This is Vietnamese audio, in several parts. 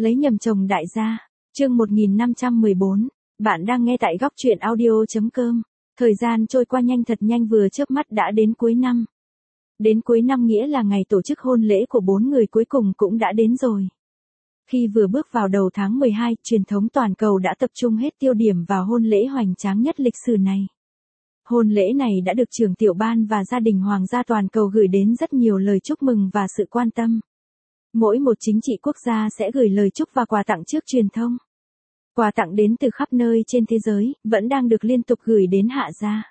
Lấy nhầm chồng đại gia. Chương 1514. Bạn đang nghe tại góc truyện audio.com. Thời gian trôi qua nhanh thật nhanh, vừa chớp mắt đã đến cuối năm. Đến cuối năm nghĩa là ngày tổ chức hôn lễ của 4 người cuối cùng cũng đã đến rồi. Khi vừa bước vào đầu tháng 12, truyền thống toàn cầu đã tập trung hết tiêu điểm vào hôn lễ hoành tráng nhất lịch sử này. Hôn lễ này đã được trưởng tiểu ban và gia đình hoàng gia toàn cầu gửi đến rất nhiều lời chúc mừng và sự quan tâm. Mỗi một chính trị quốc gia sẽ gửi lời chúc và quà tặng trước truyền thông. Quà tặng đến từ khắp nơi trên thế giới, vẫn đang được liên tục gửi đến Hạ gia.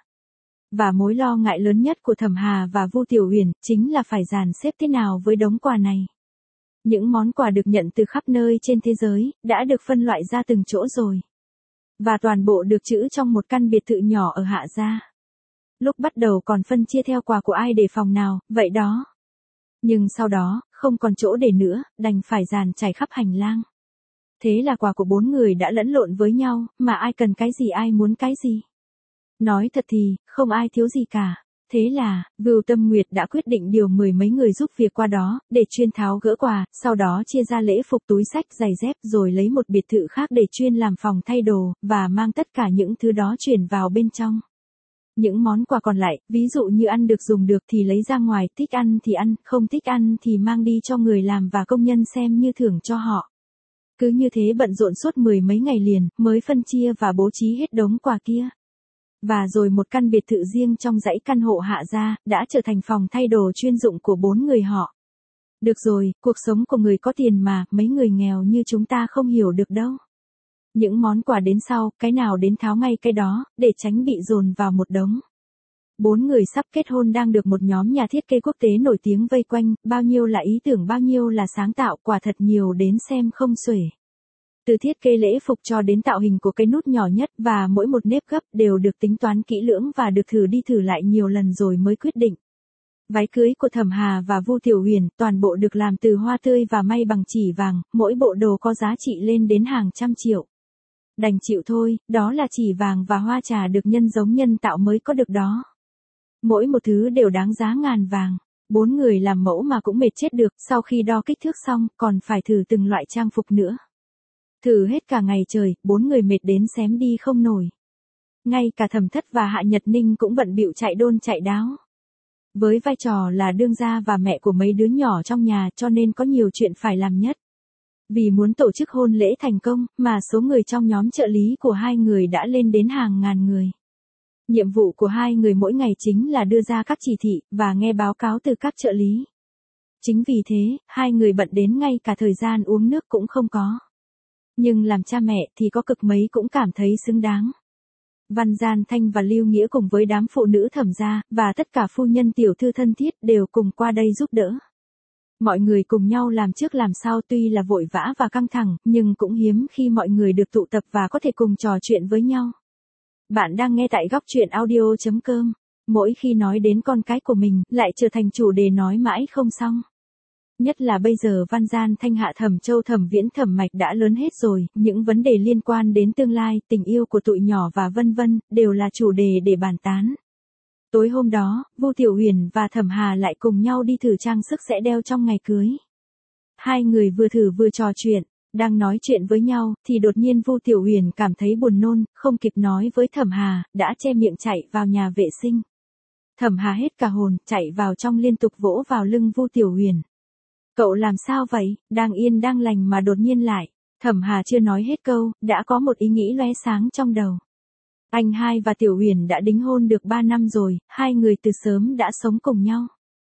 Và mối lo ngại lớn nhất của Thẩm Hà và Vu Tiểu Huyền chính là phải dàn xếp thế nào với đống quà này. Những món quà được nhận từ khắp nơi trên thế giới, đã được phân loại ra từng chỗ rồi. Và toàn bộ được trữ trong một căn biệt thự nhỏ ở Hạ gia. Lúc bắt đầu còn phân chia theo quà của ai để phòng nào, vậy đó. Nhưng sau đó, không còn chỗ để nữa, đành phải dàn trải khắp hành lang. Thế là quà của 4 người đã lẫn lộn với nhau, mà ai cần cái gì ai muốn cái gì. Nói thật thì, không ai thiếu gì cả. Thế là, Vưu Tâm Nguyệt đã quyết định điều 10 mấy người giúp việc qua đó, để chuyên tháo gỡ quà, sau đó chia ra lễ phục, túi xách, giày dép, rồi lấy một biệt thự khác để chuyên làm phòng thay đồ, và mang tất cả những thứ đó chuyển vào bên trong. Những món quà còn lại, ví dụ như ăn được dùng được thì lấy ra ngoài, thích ăn thì ăn, không thích ăn thì mang đi cho người làm và công nhân xem như thưởng cho họ. Cứ như thế bận rộn suốt 10 mấy ngày liền, mới phân chia và bố trí hết đống quà kia. Và rồi một căn biệt thự riêng trong dãy căn hộ Hạ gia, đã trở thành phòng thay đồ chuyên dụng của 4 người họ. Được rồi, cuộc sống của người có tiền mà, mấy người nghèo như chúng ta không hiểu được đâu. Những món quà đến sau, cái nào đến tháo ngay cái đó, để tránh bị dồn vào một đống. 4 người sắp kết hôn đang được một nhóm nhà thiết kế quốc tế nổi tiếng vây quanh, bao nhiêu là ý tưởng, bao nhiêu là sáng tạo, quả thật nhiều đến xem không xuể. Từ thiết kế lễ phục cho đến tạo hình của cái nút nhỏ nhất, và mỗi một nếp gấp đều được tính toán kỹ lưỡng và được thử đi thử lại nhiều lần rồi mới quyết định. Váy cưới của Thẩm Hà và Vu Tiểu Huyền toàn bộ được làm từ hoa tươi và may bằng chỉ vàng, mỗi bộ đồ có giá trị lên đến hàng trăm triệu. Đành chịu thôi, đó là chỉ vàng và hoa trà được nhân giống nhân tạo mới có được đó. Mỗi một thứ đều đáng giá ngàn vàng. 4 người làm mẫu mà cũng mệt chết được, sau khi đo kích thước xong, còn phải thử từng loại trang phục nữa. Thử hết cả ngày trời, 4 người mệt đến xém đi không nổi. Ngay cả Thẩm Thất và Hạ Nhật Ninh cũng bận bịu chạy đôn chạy đáo. Với vai trò là đương gia và mẹ của mấy đứa nhỏ trong nhà, cho nên có nhiều chuyện phải làm nhất. Vì muốn tổ chức hôn lễ thành công, mà số người trong nhóm trợ lý của hai người đã lên đến hàng ngàn người. Nhiệm vụ của hai người mỗi ngày chính là đưa ra các chỉ thị, và nghe báo cáo từ các trợ lý. Chính vì thế, hai người bận đến ngay cả thời gian uống nước cũng không có. Nhưng làm cha mẹ thì có cực mấy cũng cảm thấy xứng đáng. Văn Gian Thanh và Lưu Nghĩa cùng với đám phụ nữ Thẩm gia, và tất cả phu nhân tiểu thư thân thiết đều cùng qua đây giúp đỡ. Mọi người cùng nhau làm trước làm sau, tuy là vội vã và căng thẳng, nhưng cũng hiếm khi mọi người được tụ tập và có thể cùng trò chuyện với nhau. Bạn đang nghe tại góc truyện audio.com. Mỗi khi nói đến con cái của mình, lại trở thành chủ đề nói mãi không xong. Nhất là bây giờ Văn Gian Thanh, Hạ Thẩm Châu, Thẩm Viễn, Thẩm Mạch đã lớn hết rồi, những vấn đề liên quan đến tương lai, tình yêu của tụi nhỏ và vân vân, đều là chủ đề để bàn tán. Tối hôm đó, Vu Tiểu Huyền và Thẩm Hà lại cùng nhau đi thử trang sức sẽ đeo trong ngày cưới. Hai người vừa thử vừa trò chuyện, đang nói chuyện với nhau, thì đột nhiên Vu Tiểu Huyền cảm thấy buồn nôn, không kịp nói với Thẩm Hà, đã che miệng chạy vào nhà vệ sinh. Thẩm Hà hết cả hồn, chạy vào trong liên tục vỗ vào lưng Vu Tiểu Huyền. Cậu làm sao vậy, đang yên đang lành mà đột nhiên lại. Thẩm Hà chưa nói hết câu, đã có một ý nghĩ lóe sáng trong đầu. Anh hai và Tiểu Huyền đã đính hôn được 3 năm rồi, hai người từ sớm đã sống cùng nhau.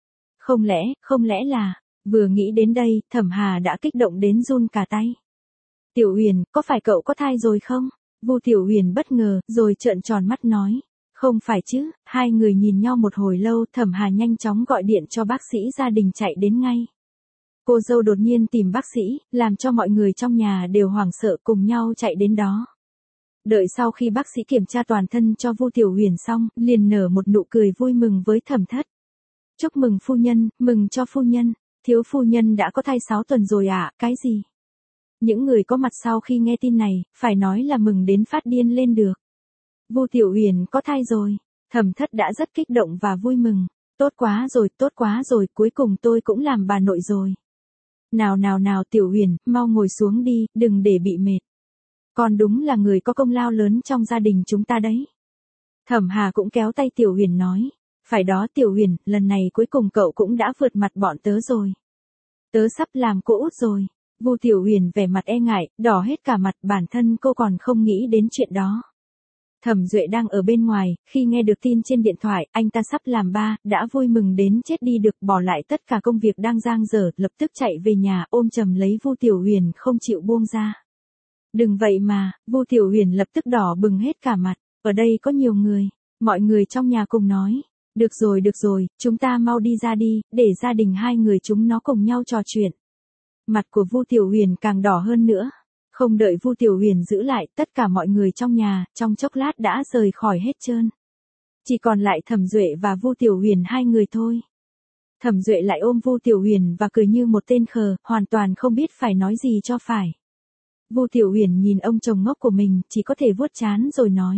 Không lẽ là, vừa nghĩ đến đây, Thẩm Hà đã kích động đến run cả tay. Tiểu Huyền, có phải cậu có thai rồi không? Vu Tiểu Huyền bất ngờ, rồi trợn tròn mắt nói. Không phải chứ, hai người nhìn nhau một hồi lâu, Thẩm Hà nhanh chóng gọi điện cho bác sĩ gia đình chạy đến ngay. Cô dâu đột nhiên tìm bác sĩ, làm cho mọi người trong nhà đều hoảng sợ cùng nhau chạy đến đó. Đợi sau khi bác sĩ kiểm tra toàn thân cho Vu Tiểu Huyền xong, liền nở một nụ cười vui mừng với Thẩm Thất. Chúc mừng phu nhân, mừng cho phu nhân, thiếu phu nhân đã có thai 6 tuần rồi ạ, cái gì? Những người có mặt sau khi nghe tin này, phải nói là mừng đến phát điên lên được. Vu Tiểu Huyền có thai rồi, Thẩm Thất đã rất kích động và vui mừng. Tốt quá rồi, cuối cùng tôi cũng làm bà nội rồi. Nào nào nào Tiểu Huyền, mau ngồi xuống đi, đừng để bị mệt. Con đúng là người có công lao lớn trong gia đình chúng ta đấy. Thẩm Hà cũng kéo tay Tiểu Huyền nói. Phải đó Tiểu Huyền, lần này cuối cùng cậu cũng đã vượt mặt bọn tớ rồi. Tớ sắp làm cô út rồi. Vu Tiểu Huyền vẻ mặt e ngại, đỏ hết cả mặt, bản thân cô còn không nghĩ đến chuyện đó. Thẩm Duệ đang ở bên ngoài, khi nghe được tin trên điện thoại, anh ta sắp làm ba, đã vui mừng đến chết đi được, bỏ lại tất cả công việc đang dang dở, lập tức chạy về nhà, ôm chầm lấy Vu Tiểu Huyền không chịu buông ra. Đừng vậy mà, Vu Tiểu Huyền lập tức đỏ bừng hết cả mặt, ở đây có nhiều người, mọi người trong nhà cùng nói. Được rồi, chúng ta mau đi ra đi, để gia đình hai người chúng nó cùng nhau trò chuyện. Mặt của Vu Tiểu Huyền càng đỏ hơn nữa. Không đợi Vu Tiểu Huyền giữ lại, tất cả mọi người trong nhà, trong chốc lát đã rời khỏi hết trơn. Chỉ còn lại Thẩm Duệ và Vu Tiểu Huyền hai người thôi. Thẩm Duệ lại ôm Vu Tiểu Huyền và cười như một tên khờ, hoàn toàn không biết phải nói gì cho phải. Vu Tiểu Huyền nhìn ông chồng ngốc của mình, chỉ có thể vuốt trán rồi nói.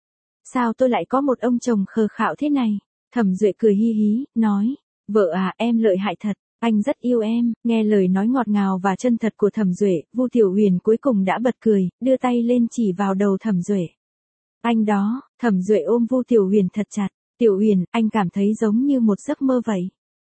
Sao tôi lại có một ông chồng khờ khạo thế này? Thẩm Duệ cười hi hí, nói. Vợ à, em lợi hại thật. Anh rất yêu em. Nghe lời nói ngọt ngào và chân thật của Thẩm Duệ, Vu Tiểu Huyền cuối cùng đã bật cười, đưa tay lên chỉ vào đầu Thẩm Duệ. Anh đó. Thẩm Duệ ôm Vu Tiểu Huyền thật chặt. Tiểu Huyền, anh cảm thấy giống như một giấc mơ vậy.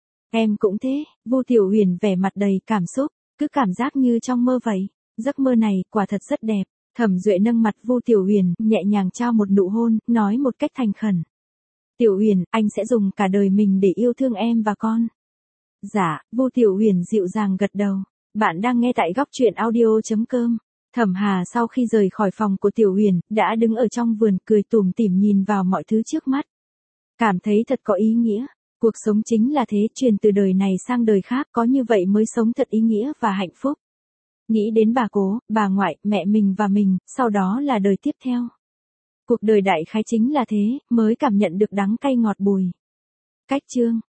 Em cũng thế. Vu Tiểu Huyền vẻ mặt đầy cảm xúc, cứ cảm giác như trong mơ vậy. Giấc mơ này quả thật rất đẹp. Thẩm Duệ nâng mặt Vu Tiểu Huyền, nhẹ nhàng trao một nụ hôn, nói một cách thành khẩn. Tiểu Huyền, anh sẽ dùng cả đời mình để yêu thương em và con. Dạ, Vu Tiểu Huyền dịu dàng gật đầu. Bạn đang nghe tại góc truyện audio.com. Thẩm Hà sau khi rời khỏi phòng của Tiểu Huyền, đã đứng ở trong vườn cười tủm tỉm nhìn vào mọi thứ trước mắt. Cảm thấy thật có ý nghĩa. Cuộc sống chính là thế, truyền từ đời này sang đời khác, có như vậy mới sống thật ý nghĩa và hạnh phúc. Nghĩ đến bà cố, bà ngoại, mẹ mình và mình, sau đó là đời tiếp theo. Cuộc đời đại khái chính là thế, mới cảm nhận được đắng cay ngọt bùi. Cách chương